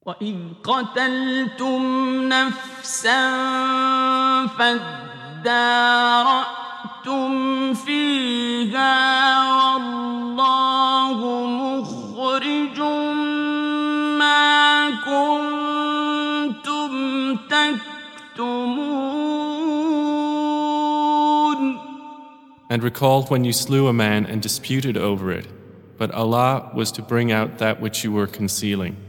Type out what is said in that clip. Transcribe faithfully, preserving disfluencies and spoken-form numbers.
وإذ قتلتم نفسا فادارأتم فيها والله مخرج ما كنتم تكتمون. And recall when you slew a man and disputed over it, but Allah was to bring out that which you were concealing.